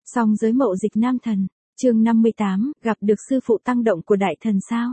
Song giới mậu dịch nam thần, chương 58, gặp được sư phụ tăng động của đại thần sao?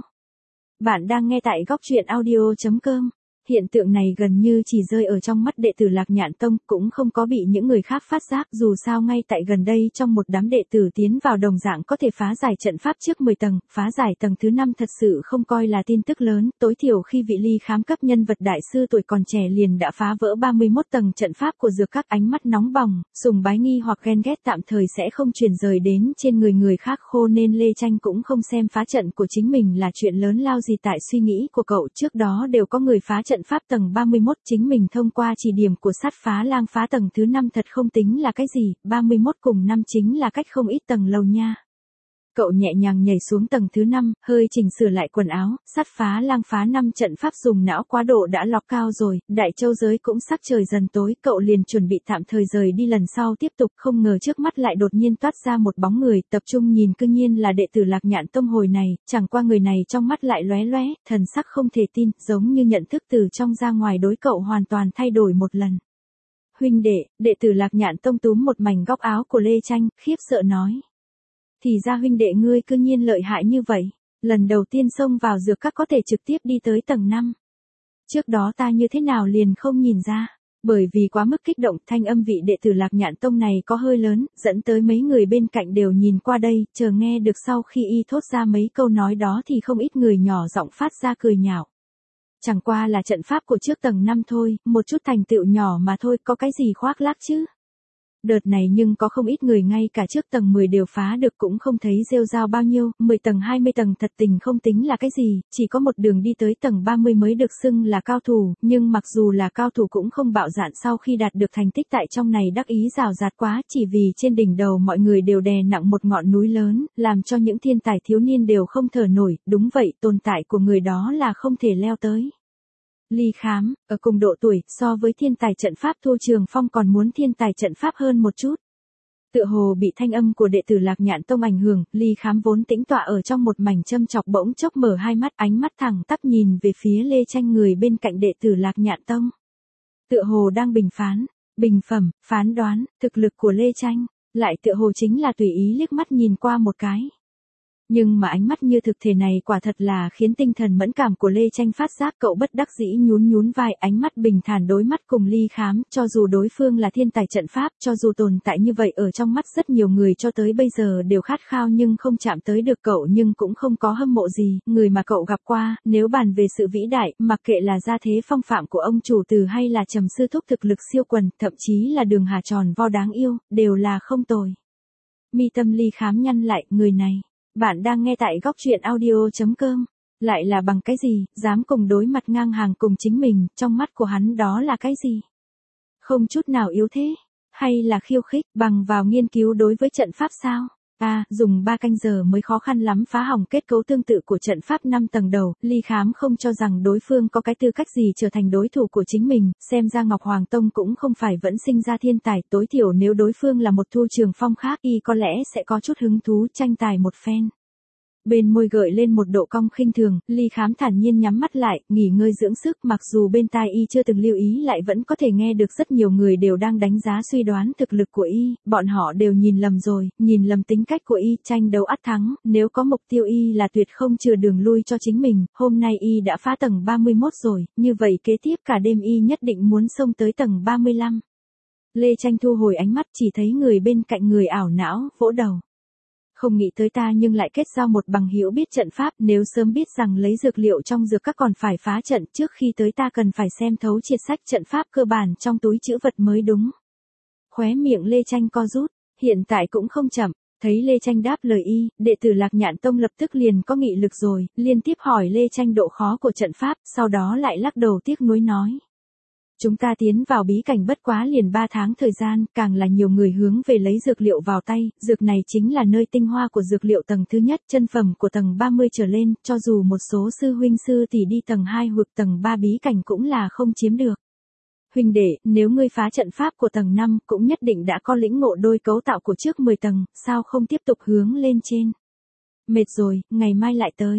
Bạn đang nghe tại góc truyện audio.com. Hiện tượng này gần như chỉ rơi ở trong mắt đệ tử Lạc Nhạn Tông, cũng không có bị những người khác phát giác, dù sao ngay tại gần đây trong một đám đệ tử tiến vào đồng dạng có thể phá giải trận pháp trước 10 tầng, phá giải tầng thứ 5 thật sự không coi là tin tức lớn, tối thiểu khi vị Ly Khám cấp nhân vật đại sư tuổi còn trẻ liền đã phá vỡ 31 tầng trận pháp của dược các, ánh mắt nóng bỏng, sùng bái nghi hoặc ghen ghét tạm thời sẽ không chuyển rời đến trên người khác khô, nên Lê Tranh cũng không xem phá trận của chính mình là chuyện lớn lao gì. Tại suy nghĩ của cậu trước đó đều có người phá trận pháp tầng 31, chính mình thông qua chỉ điểm của sát phá lang phá tầng thứ 5 thật không tính là cái gì, 31 cùng 5 chính là cách không ít tầng lầu nha. Cậu nhẹ nhàng nhảy xuống tầng thứ 5, hơi chỉnh sửa lại quần áo, sát phá lang phá 5 trận pháp dùng não quá độ đã lọc cao rồi, Đại Châu giới cũng sắc trời dần tối, cậu liền chuẩn bị tạm thời rời đi lần sau tiếp tục, không ngờ trước mắt lại đột nhiên toát ra một bóng người, tập trung nhìn cư nhiên là đệ tử Lạc Nhạn Tông hồi này, chẳng qua người này trong mắt lại lóe lóe, thần sắc không thể tin, giống như nhận thức từ trong ra ngoài đối cậu hoàn toàn thay đổi một lần. Huynh đệ tử Lạc Nhạn Tông túm một mảnh góc áo của Lê Tranh, khiếp sợ nói. Thì ra huynh đệ ngươi cư nhiên lợi hại như vậy, lần đầu tiên xông vào dược các có thể trực tiếp đi tới tầng 5. Trước đó ta như thế nào liền không nhìn ra, bởi vì quá mức kích động, thanh âm vị đệ tử Lạc Nhạn Tông này có hơi lớn, dẫn tới mấy người bên cạnh đều nhìn qua đây, chờ nghe được sau khi y thốt ra mấy câu nói đó thì không ít người nhỏ giọng phát ra cười nhạo. Chẳng qua là trận pháp của trước tầng 5 thôi, một chút thành tựu nhỏ mà thôi, có cái gì khoác lác chứ. Đợt này nhưng có không ít người ngay cả trước tầng 10 đều phá được cũng không thấy rêu rao bao nhiêu, 10 tầng 20 tầng thật tình không tính là cái gì, chỉ có một đường đi tới tầng 30 mới được xưng là cao thủ, nhưng mặc dù là cao thủ cũng không bạo dạn sau khi đạt được thành tích tại trong này đắc ý rào rạt quá, chỉ vì trên đỉnh đầu mọi người đều đè nặng một ngọn núi lớn, làm cho những thiên tài thiếu niên đều không thở nổi, đúng vậy, tồn tại của người đó là không thể leo tới. Ly Khám, ở cùng độ tuổi, so với thiên tài trận pháp Thu Trường Phong còn muốn thiên tài trận pháp hơn một chút. Tựa hồ bị thanh âm của đệ tử Lạc Nhạn Tông ảnh hưởng, Ly Khám vốn tĩnh tọa ở trong một mảnh châm chọc bỗng chốc mở hai mắt, ánh mắt thẳng tắp nhìn về phía Lê Tranh người bên cạnh đệ tử Lạc Nhạn Tông. Tựa hồ đang bình phán, bình phẩm, phán đoán, thực lực của Lê Tranh, lại tựa hồ chính là tùy ý liếc mắt nhìn qua một cái. Nhưng mà ánh mắt như thực thể này quả thật là khiến tinh thần mẫn cảm của Lê Tranh phát giác, cậu bất đắc dĩ nhún vai, ánh mắt bình thản đối mắt cùng Ly Khám, cho dù đối phương là thiên tài trận pháp, cho dù tồn tại như vậy ở trong mắt rất nhiều người cho tới bây giờ đều khát khao nhưng không chạm tới được cậu, nhưng cũng không có hâm mộ gì, người mà cậu gặp qua, nếu bàn về sự vĩ đại, mặc kệ là gia thế phong phạm của ông chủ từ hay là Trầm sư thúc thực lực siêu quần, thậm chí là Đường Hà tròn vo đáng yêu, đều là không tồi. Mi tâm Ly Khám nhăn lại, người này. Bạn đang nghe tại góc truyện audio.com. Lại là bằng cái gì, dám cùng đối mặt ngang hàng cùng chính mình, trong mắt của hắn đó là cái gì? Không chút nào yếu thế, hay là khiêu khích, bằng vào nghiên cứu đối với trận pháp sao? Dùng 3 canh giờ mới khó khăn lắm phá hỏng kết cấu tương tự của trận pháp 5 tầng đầu, Ly Khám không cho rằng đối phương có cái tư cách gì trở thành đối thủ của chính mình, xem ra Ngọc Hoàng Tông cũng không phải vẫn sinh ra thiên tài, tối thiểu nếu đối phương là một Thu Trường Phong khác y có lẽ sẽ có chút hứng thú tranh tài một phen. Bên môi gợi lên một độ cong khinh thường, Ly Khám thản nhiên nhắm mắt lại, nghỉ ngơi dưỡng sức, mặc dù bên tai y chưa từng lưu ý lại vẫn có thể nghe được rất nhiều người đều đang đánh giá suy đoán thực lực của y, bọn họ đều nhìn lầm rồi, nhìn lầm tính cách của y, tranh đấu ắt thắng, nếu có mục tiêu y là tuyệt không chừa đường lui cho chính mình, hôm nay y đã phá tầng 31 rồi, như vậy kế tiếp cả đêm y nhất định muốn xông tới tầng 35. Lê Tranh thu hồi ánh mắt chỉ thấy người bên cạnh người ảo não, vỗ đầu. Không nghĩ tới ta nhưng lại kết giao một bằng hữu biết trận pháp, nếu sớm biết rằng lấy dược liệu trong dược các còn phải phá trận, trước khi tới ta cần phải xem thấu triệt sách trận pháp cơ bản trong túi trữ vật mới đúng. Khóe miệng Lê Tranh co rút, hiện tại cũng không chậm, thấy Lê Tranh đáp lời y, đệ tử Lạc Nhạn Tông lập tức liền có nghị lực rồi, liên tiếp hỏi Lê Tranh độ khó của trận pháp, sau đó lại lắc đầu tiếc nuối nói. Chúng ta tiến vào bí cảnh bất quá liền 3 tháng thời gian, càng là nhiều người hướng về lấy dược liệu vào tay, dược này chính là nơi tinh hoa của dược liệu tầng thứ nhất, chân phẩm của tầng 30 trở lên, cho dù một số sư huynh sư tỷ đi tầng 2 hoặc tầng 3 bí cảnh cũng là không chiếm được. Huynh đệ, nếu ngươi phá trận pháp của tầng 5 cũng nhất định đã có lĩnh ngộ đôi cấu tạo của trước 10 tầng, sao không tiếp tục hướng lên trên? Mệt rồi, ngày mai lại tới.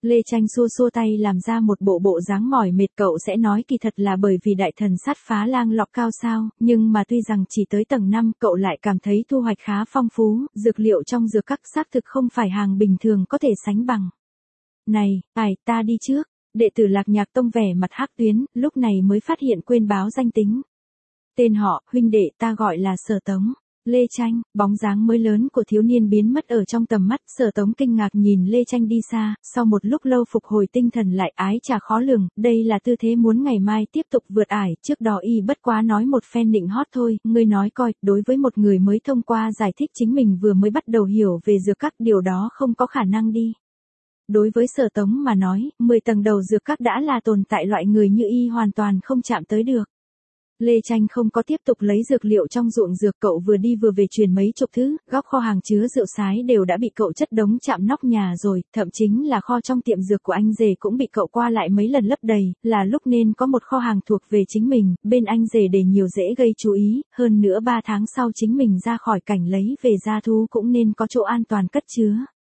Lê Tranh xua xua tay làm ra một bộ dáng mỏi mệt, cậu sẽ nói kỳ thật là bởi vì đại thần sát phá lang lọc cao sao, nhưng mà tuy rằng chỉ tới tầng 5, cậu lại cảm thấy thu hoạch khá phong phú, dược liệu trong dược các xác thực không phải hàng bình thường có thể sánh bằng. Này, ta đi trước. Đệ tử Lạc Nhạc Tông vẻ mặt hắc tuyến, lúc này mới phát hiện quên báo danh tính. Tên họ, huynh đệ, ta gọi là Sở Tống. Lê Tranh, bóng dáng mới lớn của thiếu niên biến mất ở trong tầm mắt, Sở Tống kinh ngạc nhìn Lê Tranh đi xa, sau một lúc lâu phục hồi tinh thần lại, ái chà khó lường, đây là tư thế muốn ngày mai tiếp tục vượt ải, trước đó y bất quá nói một phen nịnh hót thôi, ngươi nói coi, đối với một người mới thông qua giải thích chính mình vừa mới bắt đầu hiểu về dược các, điều đó không có khả năng đi. Đối với Sở Tống mà nói, 10 tầng đầu dược các đã là tồn tại loại người như y hoàn toàn không chạm tới được. Lê Tranh không có tiếp tục lấy dược liệu trong ruộng dược, cậu vừa đi vừa về truyền mấy chục thứ, góc kho hàng chứa rượu sái đều đã bị cậu chất đống chạm nóc nhà rồi, thậm chính là kho trong tiệm dược của anh rể cũng bị cậu qua lại mấy lần lấp đầy, là lúc nên có một kho hàng thuộc về chính mình, bên anh rể để nhiều dễ gây chú ý, hơn nữa 3 tháng sau chính mình ra khỏi cảnh lấy về gia thú cũng nên có chỗ an toàn cất chứa.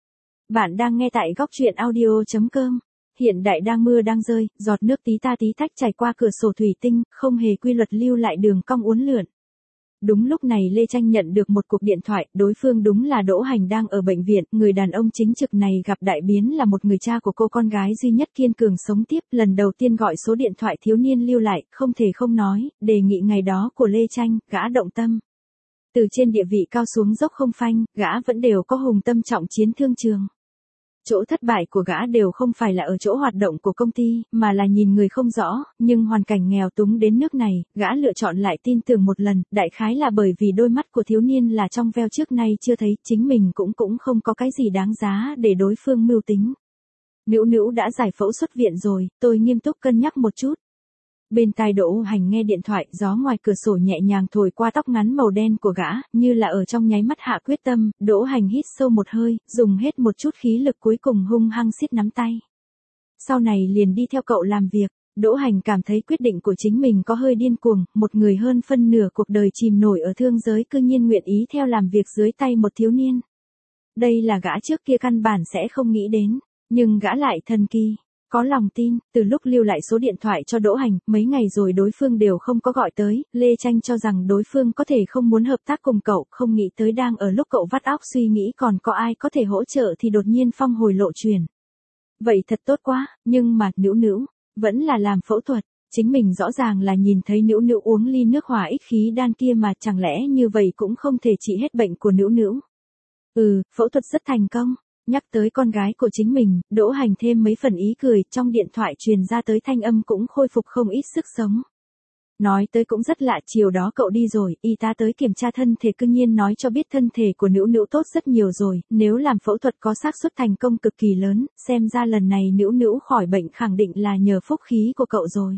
Bạn đang nghe tại góc truyện audio.com. Hiện đại đang mưa đang rơi, giọt nước tí ta tí tách chảy qua cửa sổ thủy tinh, không hề quy luật lưu lại đường cong uốn lượn. Đúng lúc này Lê Tranh nhận được một cuộc điện thoại, đối phương đúng là Đỗ Hành đang ở bệnh viện, người đàn ông chính trực này gặp đại biến là một người cha của cô con gái duy nhất kiên cường sống tiếp, lần đầu tiên gọi số điện thoại thiếu niên lưu lại, không thể không nói, đề nghị ngày đó của Lê Tranh, gã động tâm. Từ trên địa vị cao xuống dốc không phanh, gã vẫn đều có hùng tâm trọng chiến thương trường. Chỗ thất bại của gã đều không phải là ở chỗ hoạt động của công ty, mà là nhìn người không rõ, nhưng hoàn cảnh nghèo túng đến nước này, gã lựa chọn lại tin tưởng một lần, đại khái là bởi vì đôi mắt của thiếu niên là trong veo trước nay chưa thấy, chính mình cũng không có cái gì đáng giá để đối phương mưu tính. Nữu Nữu đã giải phẫu xuất viện rồi, tôi nghiêm túc cân nhắc một chút. Bên tai Đỗ Hành nghe điện thoại, gió ngoài cửa sổ nhẹ nhàng thổi qua tóc ngắn màu đen của gã, như là ở trong nháy mắt hạ quyết tâm, Đỗ Hành hít sâu một hơi, dùng hết một chút khí lực cuối cùng hung hăng siết nắm tay. Sau này liền đi theo cậu làm việc, Đỗ Hành cảm thấy quyết định của chính mình có hơi điên cuồng, một người hơn phân nửa cuộc đời chìm nổi ở thương giới cư nhiên nguyện ý theo làm việc dưới tay một thiếu niên. Đây là gã trước kia căn bản sẽ không nghĩ đến, nhưng gã lại thần kỳ. Có lòng tin, từ lúc lưu lại số điện thoại cho Đỗ Hành, mấy ngày rồi đối phương đều không có gọi tới, Lê Tranh cho rằng đối phương có thể không muốn hợp tác cùng cậu, không nghĩ tới đang ở lúc cậu vắt óc suy nghĩ còn có ai có thể hỗ trợ thì đột nhiên phong hồi lộ truyền. Vậy thật tốt quá, nhưng mà, Nữu Nữu, vẫn là làm phẫu thuật, chính mình rõ ràng là nhìn thấy Nữu Nữu uống ly nước hỏa ích khí đan kia mà chẳng lẽ như vậy cũng không thể trị hết bệnh của Nữu Nữu. Phẫu thuật rất thành công. Nhắc tới con gái của chính mình, Đỗ Hành thêm mấy phần ý cười, trong điện thoại truyền ra tới thanh âm cũng khôi phục không ít sức sống. Nói tới cũng rất lạ, chiều đó cậu đi rồi, y tá tới kiểm tra thân thể cư nhiên nói cho biết thân thể của Nữu Nữu tốt rất nhiều rồi, nếu làm phẫu thuật có xác suất thành công cực kỳ lớn, xem ra lần này Nữu Nữu khỏi bệnh khẳng định là nhờ phúc khí của cậu rồi.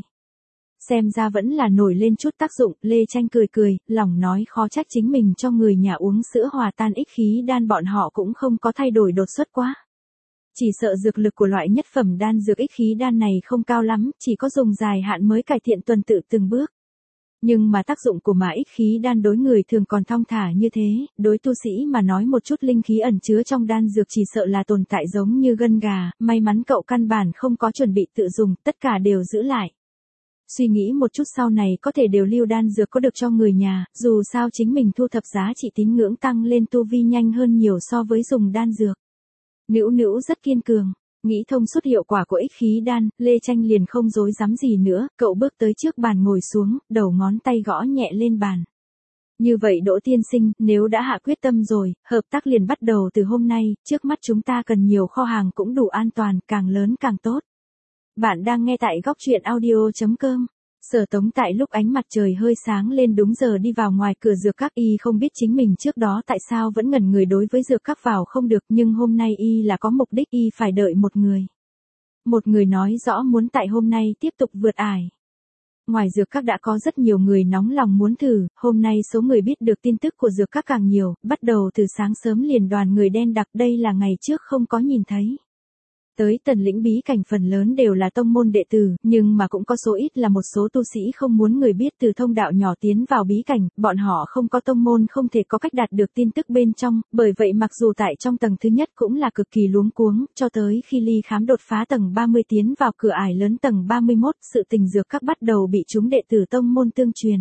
Xem ra vẫn là nổi lên chút tác dụng, Lê Tranh cười, lòng nói khó trách chính mình cho người nhà uống sữa hòa tan ích khí đan bọn họ cũng không có thay đổi đột xuất quá. Chỉ sợ dược lực của loại nhất phẩm đan dược ích khí đan này không cao lắm, chỉ có dùng dài hạn mới cải thiện tuần tự từng bước. Nhưng mà tác dụng của mà ích khí đan đối người thường còn thong thả như thế, đối tu sĩ mà nói một chút linh khí ẩn chứa trong đan dược chỉ sợ là tồn tại giống như gân gà, may mắn cậu căn bản không có chuẩn bị tự dùng, tất cả đều giữ lại. Suy nghĩ một chút sau này có thể đều lưu đan dược có được cho người nhà, dù sao chính mình thu thập giá trị tín ngưỡng tăng lên tu vi nhanh hơn nhiều so với dùng đan dược. Nữu Nữu rất kiên cường, nghĩ thông suốt hiệu quả của ích khí đan, Lê Tranh liền không dối dám gì nữa, cậu bước tới trước bàn ngồi xuống, đầu ngón tay gõ nhẹ lên bàn. Như vậy Đỗ tiên sinh, nếu đã hạ quyết tâm rồi, hợp tác liền bắt đầu từ hôm nay, trước mắt chúng ta cần nhiều kho hàng cũng đủ an toàn, càng lớn càng tốt. Bạn đang nghe tại góc truyện audio.com. Sở Tống tại lúc ánh mặt trời hơi sáng lên đúng giờ đi vào ngoài cửa dược các, y không biết chính mình trước đó tại sao vẫn ngẩn người đối với dược các vào không được, nhưng hôm nay y là có mục đích, y phải đợi một người. Một người nói rõ muốn tại hôm nay tiếp tục vượt ải. Ngoài dược các đã có rất nhiều người nóng lòng muốn thử, hôm nay số người biết được tin tức của dược các càng nhiều, bắt đầu từ sáng sớm liền đoàn người đen đặc, đây là ngày trước không có nhìn thấy. Tới Tần Lĩnh bí cảnh phần lớn đều là tông môn đệ tử, nhưng mà cũng có số ít là một số tu sĩ không muốn người biết từ thông đạo nhỏ tiến vào bí cảnh, bọn họ không có tông môn không thể có cách đạt được tin tức bên trong, bởi vậy mặc dù tại trong tầng thứ nhất cũng là cực kỳ luống cuống, cho tới khi Ly Khám đột phá tầng 30 tiến vào cửa ải lớn tầng 31, sự tình dược các bắt đầu bị chúng đệ tử tông môn tương truyền.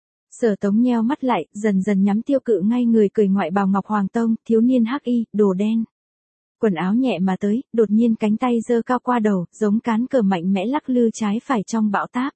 Sở Tống nheo mắt lại, dần dần nhắm Tiêu Cự ngay người cười ngoại bào Ngọc Hoàng Tông, thiếu niên hắc y, đồ đen. Quần áo nhẹ mà tới, đột nhiên cánh tay giơ cao qua đầu, giống cán cờ mạnh mẽ lắc lư trái phải trong bão táp.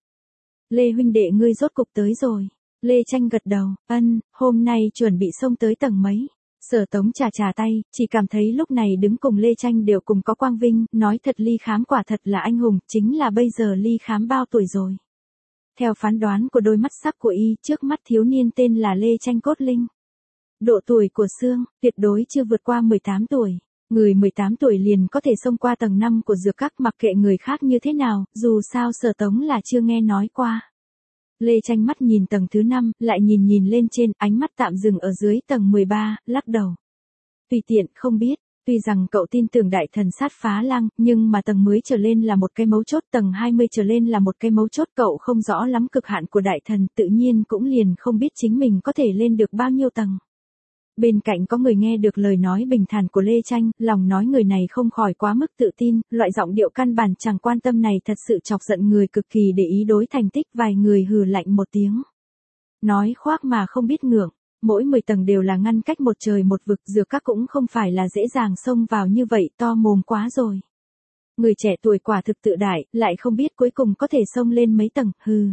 Lê huynh đệ ngươi rốt cục tới rồi. Lê Tranh gật đầu, hôm nay chuẩn bị xông tới tầng mấy. Sở Tống chà tay, chỉ cảm thấy lúc này đứng cùng Lê Tranh đều cùng có quang vinh, nói thật Ly Khám quả thật là anh hùng, chính là bây giờ Ly Khám bao tuổi rồi. Theo phán đoán của đôi mắt sắc của y, trước mắt thiếu niên tên là Lê Tranh Cốt Linh. Độ tuổi của Sương, tuyệt đối chưa vượt qua 18 tuổi. Người 18 tuổi liền có thể xông qua tầng 5 của dược các mặc kệ người khác như thế nào, dù sao Sở Tống là chưa nghe nói qua. Lê Tranh mắt nhìn tầng thứ 5, lại nhìn lên trên, ánh mắt tạm dừng ở dưới tầng 13, lắc đầu. Tùy tiện, không biết. Tuy rằng cậu tin tưởng đại thần sát phá lang, nhưng mà tầng 10 trở lên là một cái mấu chốt, tầng 20 trở lên là một cái mấu chốt, cậu không rõ lắm cực hạn của đại thần, tự nhiên cũng liền không biết chính mình có thể lên được bao nhiêu tầng. Bên cạnh có người nghe được lời nói bình thản của Lê Tranh, lòng nói người này không khỏi quá mức tự tin, loại giọng điệu căn bản chẳng quan tâm này thật sự chọc giận người cực kỳ để ý đối thành tích, vài người hừ lạnh một tiếng. Nói khoác mà không biết ngượng. Mỗi 10 tầng đều là ngăn cách một trời một vực, dược các cũng không phải là dễ dàng xông vào như vậy, to mồm quá rồi. Người trẻ tuổi quả thực tự đại, lại không biết cuối cùng có thể xông lên mấy tầng, hừ.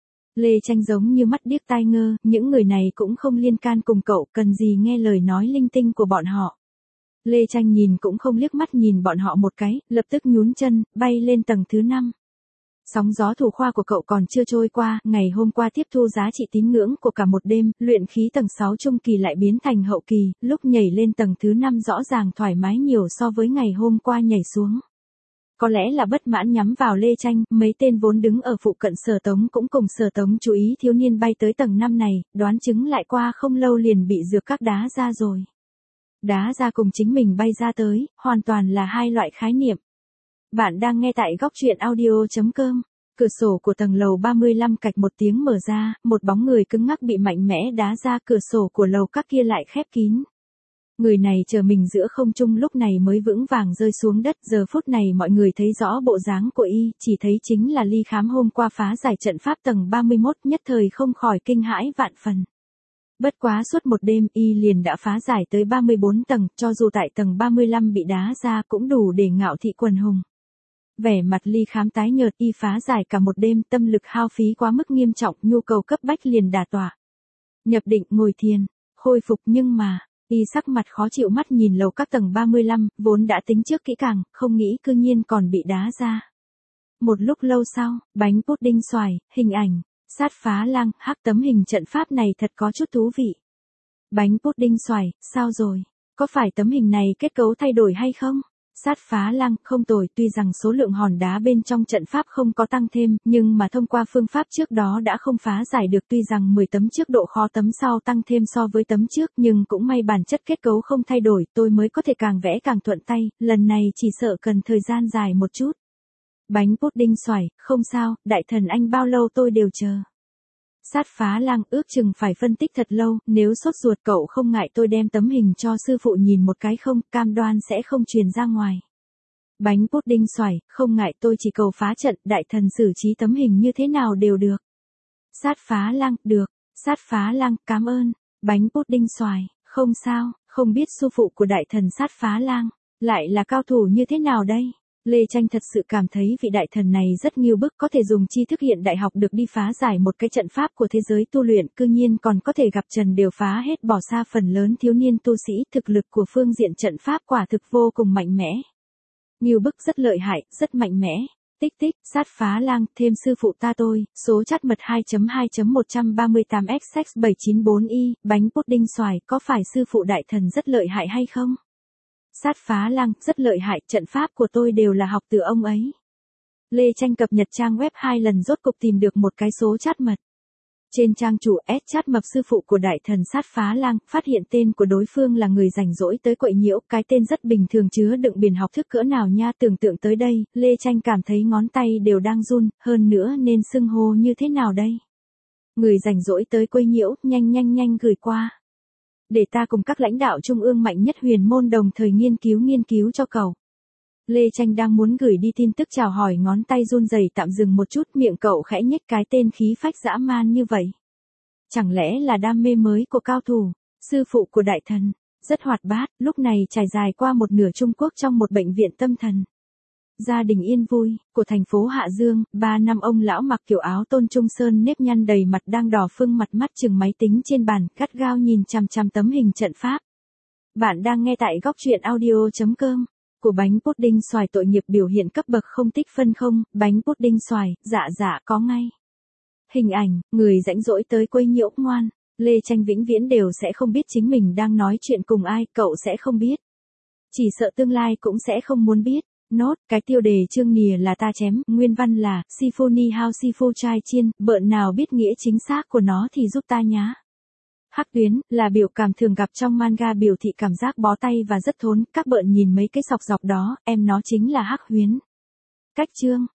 Lê Tranh giống như mắt điếc tai ngơ, những người này cũng không liên can cùng cậu, cần gì nghe lời nói linh tinh của bọn họ. Lê Tranh nhìn cũng không liếc mắt nhìn bọn họ một cái, lập tức nhún chân, bay lên tầng thứ 5. Sóng gió thủ khoa của cậu còn chưa trôi qua, ngày hôm qua tiếp thu giá trị tín ngưỡng của cả một đêm, luyện khí tầng 6 trung kỳ lại biến thành hậu kỳ, lúc nhảy lên tầng thứ 5 rõ ràng thoải mái nhiều so với ngày hôm qua nhảy xuống. Có lẽ là bất mãn nhắm vào Lê Tranh, mấy tên vốn đứng ở phụ cận Sở Tống cũng cùng Sở Tống chú ý thiếu niên bay tới tầng 5 này, đoán chứng lại qua không lâu liền bị dược các đá ra rồi. Đá ra cùng chính mình bay ra tới, hoàn toàn là hai loại khái niệm. Bạn đang nghe tại góc truyện audio.com. Cửa sổ của tầng lầu 35 cạch một tiếng mở ra, một bóng người cứng ngắc bị mạnh mẽ đá ra, cửa sổ của lầu các kia lại khép kín. Người này chờ mình giữa không trung lúc này mới vững vàng rơi xuống đất, giờ phút này mọi người thấy rõ bộ dáng của y, chỉ thấy chính là Ly Khám hôm qua phá giải trận pháp tầng 31, nhất thời không khỏi kinh hãi vạn phần. Bất quá suốt một đêm y liền đã phá giải tới 34 tầng, cho dù tại tầng 35 bị đá ra cũng đủ để ngạo thị quần hùng. Vẻ mặt Ly Khám tái nhợt, y phá giải cả một đêm, tâm lực hao phí quá mức nghiêm trọng, nhu cầu cấp bách liền đả tọa. Nhập định ngồi thiền, khôi phục, nhưng mà, y sắc mặt khó chịu mắt nhìn lầu các tầng 35, vốn đã tính trước kỹ càng, không nghĩ cư nhiên còn bị đá ra. Một lúc lâu sau, bánh pudding xoài, hình ảnh, sát phá lang, hắc tấm hình trận pháp này thật có chút thú vị. Bánh pudding xoài, sao rồi? Có phải tấm hình này kết cấu thay đổi hay không? Sát phá lang, không tồi, tuy rằng số lượng hòn đá bên trong trận pháp không có tăng thêm, nhưng mà thông qua phương pháp trước đó đã không phá giải được, tuy rằng 10 tấm trước độ khó tấm sau tăng thêm so với tấm trước, nhưng cũng may bản chất kết cấu không thay đổi, tôi mới có thể càng vẽ càng thuận tay, lần này chỉ sợ cần thời gian dài một chút. Bánh pudding xoài, không sao, đại thần anh bao lâu tôi đều chờ. Sát phá lang, ước chừng phải phân tích thật lâu, nếu sốt ruột cậu không ngại tôi đem tấm hình cho sư phụ nhìn một cái không, cam đoan sẽ không truyền ra ngoài. Bánh pudding xoài, không ngại tôi chỉ cầu phá trận, đại thần xử trí tấm hình như thế nào đều được. Sát phá lang, được. Sát phá lang, cảm ơn. Bánh pudding xoài, không sao, không biết sư phụ của đại thần sát phá lang, lại là cao thủ như thế nào đây? Lê Tranh thật sự cảm thấy vị đại thần này rất nghiêu bức, có thể dùng tri thức hiện đại học được đi phá giải một cái trận pháp của thế giới tu luyện, cư nhiên còn có thể gặp trần đều phá hết, bỏ xa phần lớn thiếu niên tu sĩ, thực lực của phương diện trận pháp quả thực vô cùng mạnh mẽ. Nghiêu bức rất lợi hại, rất mạnh mẽ. Tích tích, sát phá lang, thêm sư phụ ta tôi, số chat mật 2.2.138XX794Y, bánh pudding xoài, có phải sư phụ đại thần rất lợi hại hay không? Sát phá lang, rất lợi hại, trận pháp của tôi đều là học từ ông ấy. Lê Tranh cập nhật trang web 2 lần rốt cục tìm được một cái số chat mật. Trên trang chủ chat mập sư phụ của đại thần sát phá lang, phát hiện tên của đối phương là người rảnh rỗi tới quậy nhiễu, cái tên rất bình thường chứa đựng biển học thức cỡ nào nha, tưởng tượng tới đây, Lê Tranh cảm thấy ngón tay đều đang run, hơn nữa nên xưng hô như thế nào đây? Người rảnh rỗi tới quấy nhiễu, nhanh gửi qua. Để ta cùng các lãnh đạo trung ương mạnh nhất huyền môn đồng thời nghiên cứu cho cậu. Lê Tranh đang muốn gửi đi tin tức chào hỏi, ngón tay run rẩy tạm dừng một chút, miệng cậu khẽ nhếch, cái tên khí phách dã man như vậy. Chẳng lẽ là đam mê mới của cao thủ, sư phụ của đại thần, rất hoạt bát, lúc này trải dài qua một nửa Trung Quốc trong một bệnh viện tâm thần. Gia đình yên vui, của thành phố Hạ Dương, 3 năm ông lão mặc kiểu áo tôn trung sơn nếp nhăn đầy mặt đang đỏ phưng mặt, mắt chừng máy tính trên bàn, gắt gao nhìn chằm chằm tấm hình trận pháp. Bạn đang nghe tại góc truyện audio.com. Của bánh pudding xoài tội nghiệp biểu hiện cấp bậc không tích phân không, bánh pudding xoài, dạ có ngay. Hình ảnh, người rảnh rỗi tới quấy nhiễu, ngoan. Lê Tranh vĩnh viễn đều sẽ không biết chính mình đang nói chuyện cùng ai, cậu sẽ không biết. Chỉ sợ tương lai cũng sẽ không muốn biết. Nốt, cái tiêu đề chương nìa là ta chém, nguyên văn là, Symphony House Sifu Trai Chiên, bợn nào biết nghĩa chính xác của nó thì giúp ta nhá. Hắc tuyến, là biểu cảm thường gặp trong manga biểu thị cảm giác bó tay và rất thốn, các bợn nhìn mấy cái sọc dọc đó, em nó chính là hắc huyến. Cách chương,